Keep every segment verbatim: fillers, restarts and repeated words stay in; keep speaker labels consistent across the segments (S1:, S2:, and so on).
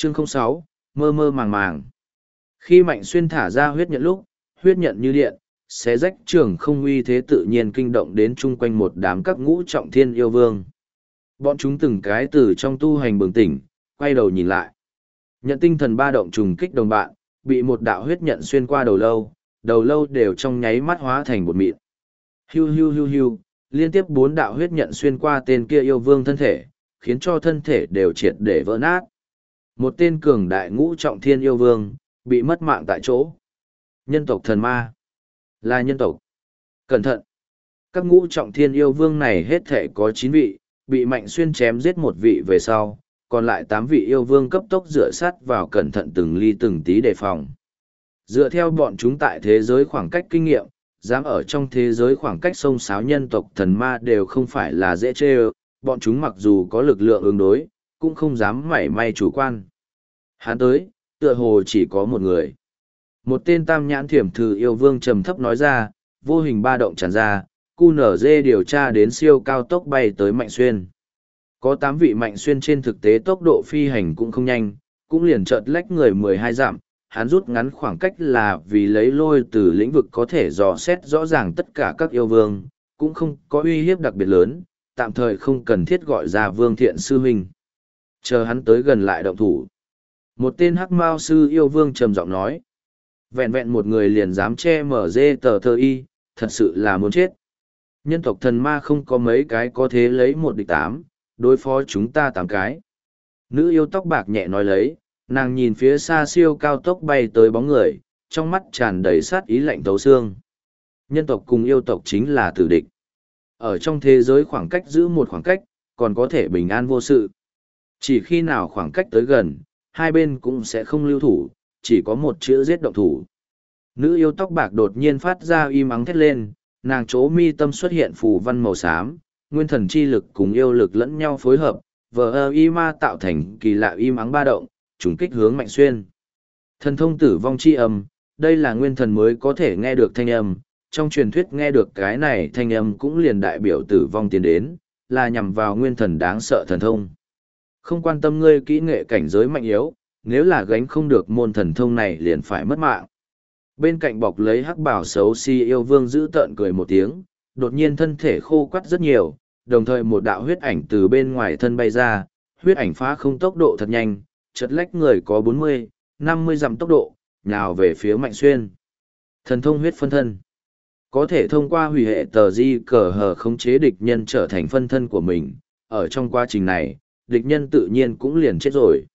S1: Chương không sáu, mơ mơ màng màng. Khi Mạnh Xuyên thả ra huyết nhận lúc, huyết nhận như điện, xé rách trường không uy thế tự nhiên kinh động đến chung quanh một đám các ngũ trọng thiên yêu vương. Bọn chúng từng cái từ trong tu hành bừng tỉnh, quay đầu nhìn lại. Nhận tinh thần ba động trùng kích đồng bạn, bị một đạo huyết nhận xuyên qua đầu lâu, đầu lâu đều trong nháy mắt hóa thành bột mịn. Hiu hiu hiu hiu, liên tiếp bốn đạo huyết nhận xuyên qua tên kia yêu vương thân thể, khiến cho thân thể đều triệt để vỡ nát. Một tên cường đại ngũ trọng thiên yêu vương, bị mất mạng tại chỗ. Nhân tộc thần ma. Là nhân tộc. Cẩn thận. Các ngũ trọng thiên yêu vương này hết thể có chín vị, bị Mạnh Xuyên chém giết một vị về sau, còn lại tám vị yêu vương cấp tốc dựa sát vào cẩn thận từng ly từng tí đề phòng. Dựa theo bọn chúng tại thế giới khoảng cách kinh nghiệm, dám ở trong thế giới khoảng cách sông sáo nhân tộc thần ma đều không phải là dễ chê ơ, bọn chúng mặc dù có lực lượng ứng đối, cũng không dám mảy may chủ quan. Hắn tới, tựa hồ chỉ có một người. Một tên tam nhãn thiểm thử yêu vương trầm thấp nói ra, vô hình ba động tràn ra, cu nở dê điều tra đến siêu cao tốc bay tới Mạnh Xuyên. Có tám vị Mạnh Xuyên trên thực tế tốc độ phi hành cũng không nhanh, cũng liền chợt lách người mười hai dặm, hắn rút ngắn khoảng cách là vì lấy lôi từ lĩnh vực có thể dò xét rõ ràng tất cả các yêu vương, cũng không có uy hiếp đặc biệt lớn, tạm thời không cần thiết gọi ra vương thiện sư huynh. Chờ hắn tới gần lại động thủ. Một tên hắc mao sư yêu vương trầm giọng nói. Vẹn vẹn một người liền dám che mở dê tờ thơ y, thật sự là muốn chết. Nhân tộc thần ma không có mấy cái có thế lấy một địch tám, đối phó chúng ta tám cái. Nữ yêu tóc bạc nhẹ nói lấy, nàng nhìn phía xa siêu cao tốc bay tới bóng người, trong mắt tràn đầy sát ý lạnh tấu xương. Nhân tộc cùng yêu tộc chính là tử địch. Ở trong thế giới khoảng cách giữ một khoảng cách, còn có thể bình an vô sự. Chỉ khi nào khoảng cách tới gần, hai bên cũng sẽ không lưu thủ, chỉ có một chữ giết động thủ. Nữ yêu tóc bạc đột nhiên phát ra im ắng thét lên, nàng chỗ mi tâm xuất hiện phù văn màu xám, nguyên thần chi lực cùng yêu lực lẫn nhau phối hợp, vờ ơ y ma tạo thành kỳ lạ im ắng ba động, trùng kích hướng Mạnh Xuyên. Thần thông tử vong chi âm, đây là nguyên thần mới có thể nghe được thanh âm, trong truyền thuyết nghe được cái này thanh âm cũng liền đại biểu tử vong tiến đến, là nhằm vào nguyên thần đáng sợ thần thông. Không quan tâm ngươi kỹ nghệ cảnh giới mạnh yếu, nếu là gánh không được môn thần thông này liền phải mất mạng. Bên cạnh bọc lấy hắc bảo xấu xí si yêu vương giữ tợn cười một tiếng, đột nhiên thân thể khô quắt rất nhiều, đồng thời một đạo huyết ảnh từ bên ngoài thân bay ra, huyết ảnh phá không tốc độ thật nhanh, chật lách người có bốn mươi, năm mươi dặm tốc độ, nhào về phía Mạnh Xuyên. Thần thông huyết phân thân. Có thể thông qua hủy hệ tờ di cờ hờ khống chế địch nhân trở thành phân thân của mình, ở trong quá trình này, địch nhân tự nhiên cũng liền chết rồi.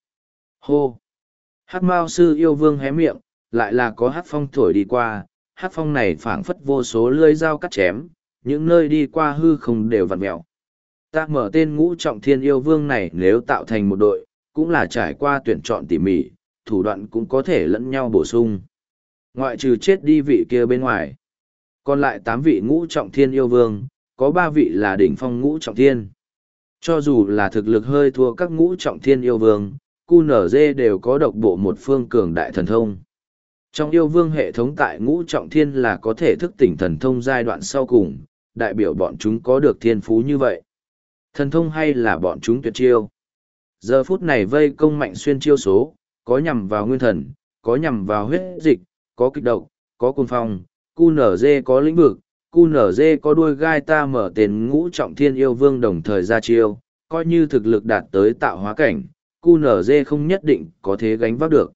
S1: Hô! Hắc Mao sư yêu vương hé miệng, lại là có hắc phong thổi đi qua, hắc phong này phảng phất vô số lưỡi dao cắt chém, những nơi đi qua hư không đều vặn mẹo. Ta mở tên ngũ trọng thiên yêu vương này nếu tạo thành một đội, cũng là trải qua tuyển chọn tỉ mỉ, thủ đoạn cũng có thể lẫn nhau bổ sung. Ngoại trừ chết đi vị kia bên ngoài. Còn lại tám vị ngũ trọng thiên yêu vương, có ba vị là đỉnh phong ngũ trọng thiên. Cho dù là thực lực hơi thua các ngũ trọng thiên yêu vương, cu nở dê đều có độc bộ một phương cường đại thần thông. Trong yêu vương hệ thống tại ngũ trọng thiên là có thể thức tỉnh thần thông giai đoạn sau cùng, đại biểu bọn chúng có được thiên phú như vậy. Thần thông hay là bọn chúng tuyệt chiêu. Giờ phút này vây công Mạnh Xuyên chiêu số, có nhằm vào nguyên thần, có nhằm vào huyết dịch, có kích độc, có côn phong, cu nở dê có lĩnh vực, cu nở dê có đuôi gai ta mở tên ngũ trọng thiên yêu vương đồng thời ra chiêu, coi như thực lực đạt tới tạo hóa cảnh, cu nở dê không nhất định có thể gánh vác được.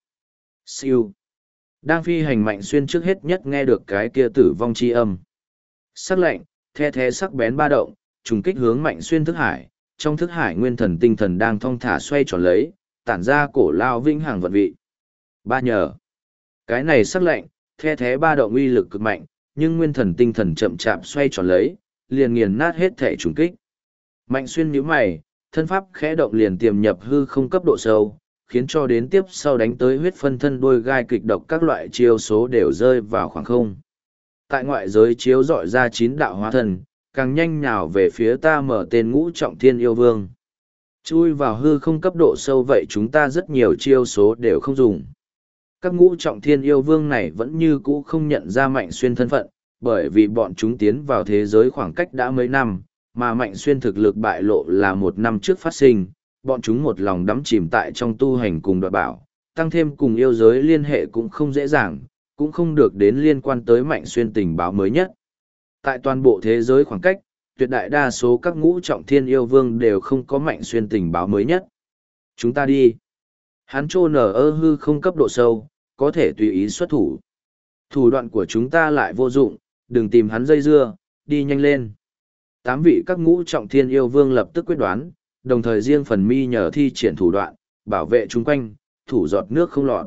S1: Siêu. Đang phi hành Mạnh Xuyên trước hết nhất nghe được cái kia tử vong chi âm. Sắc lạnh, the the sắc bén ba động, trùng kích hướng Mạnh Xuyên thức hải, trong thức hải nguyên thần tinh thần đang thong thả xoay tròn lấy, tản ra cổ lao vĩnh hằng vận vị. Ba nhờ. Cái này sắc lạnh, the thế ba động uy lực cực mạnh, nhưng nguyên thần tinh thần chậm chạp xoay tròn lấy, liền nghiền nát hết thể trùng kích. Mạnh Xuyên nhíu mày, thân pháp khẽ động liền tiềm nhập hư không cấp độ sâu, khiến cho đến tiếp sau đánh tới huyết phân thân đôi gai kịch độc các loại chiêu số đều rơi vào khoảng không. Tại ngoại giới chiếu dọi ra chín đạo hóa thần, càng nhanh nhào về phía ta mở tên ngũ trọng thiên yêu vương. Chui vào hư không cấp độ sâu vậy chúng ta rất nhiều chiêu số đều không dùng. Các ngũ trọng thiên yêu vương này vẫn như cũ không nhận ra Mạnh Xuyên thân phận, bởi vì bọn chúng tiến vào thế giới khoảng cách đã mấy năm, mà Mạnh Xuyên thực lực bại lộ là một năm trước phát sinh, bọn chúng một lòng đắm chìm tại trong tu hành cùng đoạt bảo, tăng thêm cùng yêu giới liên hệ cũng không dễ dàng, cũng không được đến liên quan tới Mạnh Xuyên tình báo mới nhất. Tại toàn bộ thế giới khoảng cách, tuyệt đại đa số các ngũ trọng thiên yêu vương đều không có Mạnh Xuyên tình báo mới nhất. Chúng ta đi. Hắn trô nở ơ hư không cấp độ sâu, có thể tùy ý xuất thủ. Thủ đoạn của chúng ta lại vô dụng, đừng tìm hắn dây dưa, đi nhanh lên. Tám vị các ngũ trọng thiên yêu vương lập tức quyết đoán, đồng thời riêng phần mi nhờ thi triển thủ đoạn, bảo vệ chúng quanh, thủ giọt nước không lọt.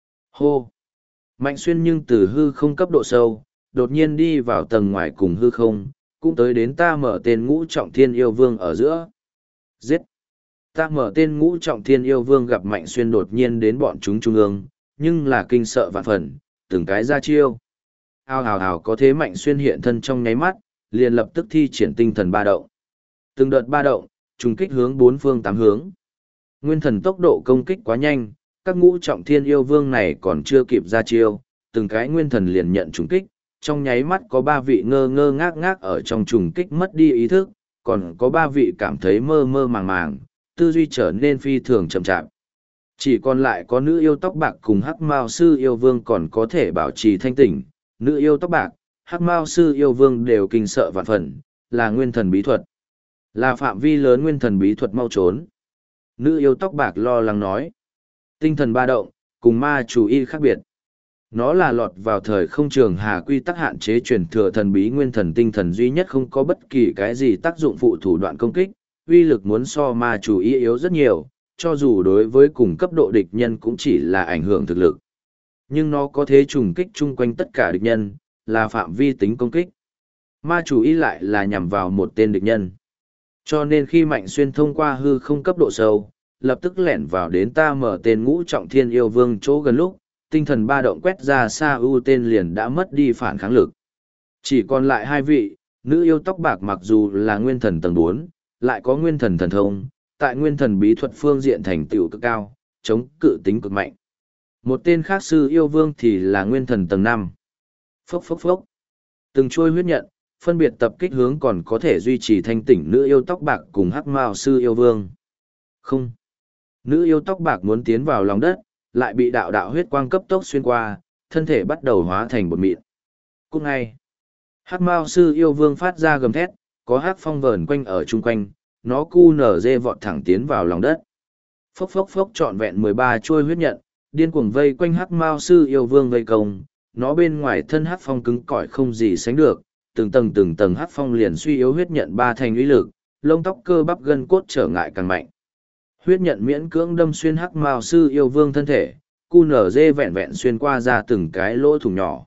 S1: Hô! Mạnh Xuyên nhưng từ hư không cấp độ sâu, đột nhiên đi vào tầng ngoài cùng hư không, cũng tới đến ta mở tên ngũ trọng thiên yêu vương ở giữa. Giết! Ta mở tên ngũ trọng thiên yêu vương gặp Mạnh Xuyên đột nhiên đến bọn chúng trung ương, nhưng là kinh sợ vạn phần, từng cái ra chiêu. Ao hào hào có thế Mạnh Xuyên hiện thân trong nháy mắt, liền lập tức thi triển tinh thần ba động. Từng đợt ba động, trùng kích hướng bốn phương tám hướng. Nguyên thần tốc độ công kích quá nhanh, các ngũ trọng thiên yêu vương này còn chưa kịp ra chiêu, từng cái nguyên thần liền nhận trùng kích, trong nháy mắt có ba vị ngơ ngơ ngác ngác ở trong trùng kích mất đi ý thức, còn có ba vị cảm thấy mơ mơ màng màng, tư duy trở nên phi thường chậm chạp. Chỉ còn lại có nữ yêu tóc bạc cùng hắc mao sư yêu vương còn có thể bảo trì thanh tỉnh, nữ yêu tóc bạc, hắc mao sư yêu vương đều kinh sợ vạn phần, là nguyên thần bí thuật. Là phạm vi lớn nguyên thần bí thuật mau trốn. Nữ yêu tóc bạc lo lắng nói. Tinh thần ba động, cùng ma chủ y khác biệt. Nó là lọt vào thời không trường hà quy tắc hạn chế truyền thừa thần bí nguyên thần tinh thần duy nhất không có bất kỳ cái gì tác dụng phụ thủ đoạn công kích, uy lực muốn so ma chủ y yếu rất nhiều, cho dù đối với cùng cấp độ địch nhân cũng chỉ là ảnh hưởng thực lực. Nhưng nó có thế trùng kích chung quanh tất cả địch nhân, là phạm vi tính công kích. Ma chủ y lại là nhằm vào một tên địch nhân. Cho nên khi Mạnh Xuyên thông qua hư không cấp độ sâu, lập tức lẻn vào đến ta mở tên ngũ trọng thiên yêu vương chỗ gần lúc, tinh thần ba động quét ra xa ưu tên liền đã mất đi phản kháng lực. Chỉ còn lại hai vị, nữ yêu tóc bạc mặc dù là nguyên thần tầng bốn, lại có nguyên thần thần thông, tại nguyên thần bí thuật phương diện thành tựu cực cao, chống cự tính cực mạnh. Một tên khác sư yêu vương thì là nguyên thần tầng năm. Phốc phốc phốc. Từng trôi huyết nhận, phân biệt tập kích hướng còn có thể duy trì thanh tỉnh nữ yêu tóc bạc cùng hắc mao sư yêu vương. Không. Nữ yêu tóc bạc muốn tiến vào lòng đất, lại bị đạo đạo huyết quang cấp tốc xuyên qua, thân thể bắt đầu hóa thành bột mịn. Cũng ngay, hắc mao sư yêu vương phát ra gầm thét, có hắc phong vờn quanh ở chung quanh, nó cu nở dê vọt thẳng tiến vào lòng đất. Phốc phốc phốc trọn vẹn mười ba trôi huyết nhận, điên cuồng vây quanh hắc mao sư yêu vương vây công, nó bên ngoài thân hắc phong cứng cỏi không gì sánh được, từng tầng từng tầng hắc phong liền suy yếu huyết nhận ba thành uy lực, lông tóc cơ bắp gân cốt trở ngại càng mạnh. Huyết nhận miễn cưỡng đâm xuyên hắc mao sư yêu vương thân thể, cu nở dê vẹn vẹn xuyên qua ra từng cái lỗ thủng nhỏ.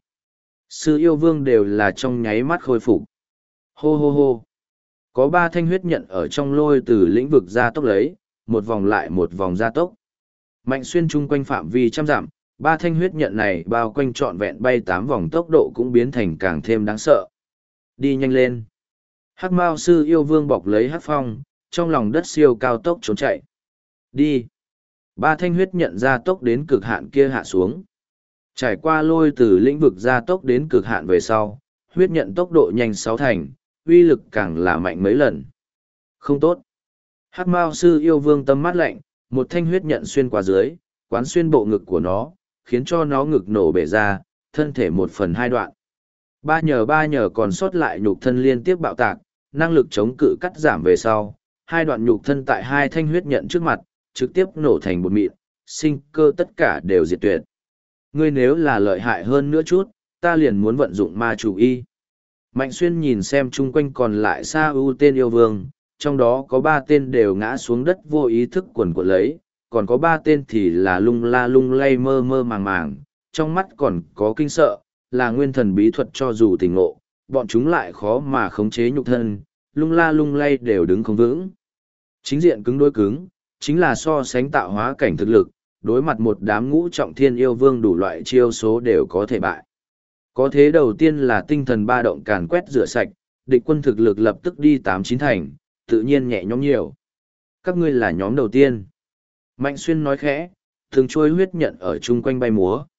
S1: Sư yêu vương đều là trong nháy mắt khôi phục. Hô hô hô. Có ba thanh huyết nhận ở trong lôi từ lĩnh vực gia tốc lấy, một vòng lại một vòng gia tốc. Mạnh Xuyên chung quanh phạm vi trăm dặm, ba thanh huyết nhận này bao quanh trọn vẹn bay tám vòng tốc độ cũng biến thành càng thêm đáng sợ. Đi nhanh lên. Hắc mao sư yêu vương bọc lấy hắc phong, trong lòng đất siêu cao tốc trốn chạy. Đi. Ba thanh huyết nhận gia tốc đến cực hạn kia hạ xuống. Trải qua lôi từ lĩnh vực gia tốc đến cực hạn về sau, huyết nhận tốc độ nhanh sáu thành, uy lực càng là mạnh mấy lần. Không tốt. Hắc mao sư yêu vương tâm mắt lạnh, một thanh huyết nhận xuyên qua dưới, quán xuyên bộ ngực của nó, khiến cho nó ngực nổ bể ra, thân thể một phần hai đoạn. Ba nhờ ba nhờ còn sót lại nhục thân liên tiếp bạo tạc, năng lực chống cự cắt giảm về sau, hai đoạn nhục thân tại hai thanh huyết nhận trước mặt, trực tiếp nổ thành bột mịn, sinh cơ tất cả đều diệt tuyệt. Ngươi nếu là lợi hại hơn nữa chút, ta liền muốn vận dụng ma chủ y. Mạnh Xuyên nhìn xem chung quanh còn lại xa ưu tên yêu vương, trong đó có ba tên đều ngã xuống đất vô ý thức quần quật lấy, còn có ba tên thì là lung la lung lay mơ mơ màng màng, trong mắt còn có kinh sợ, là nguyên thần bí thuật cho dù tỉnh ngộ, bọn chúng lại khó mà khống chế nhục thân, lung la lung lay đều đứng không vững. Chính diện cứng đối cứng, chính là so sánh tạo hóa cảnh thực lực, đối mặt một đám ngũ trọng thiên yêu vương đủ loại chiêu số đều có thể bại. Có thế đầu tiên là tinh thần ba động càn quét rửa sạch, địch quân thực lực lập tức đi tám chín thành, tự nhiên nhẹ nhõm nhiều. Các ngươi là nhóm đầu tiên. Mạnh Xuyên nói khẽ, thường trôi huyết nhận ở chung quanh bay múa.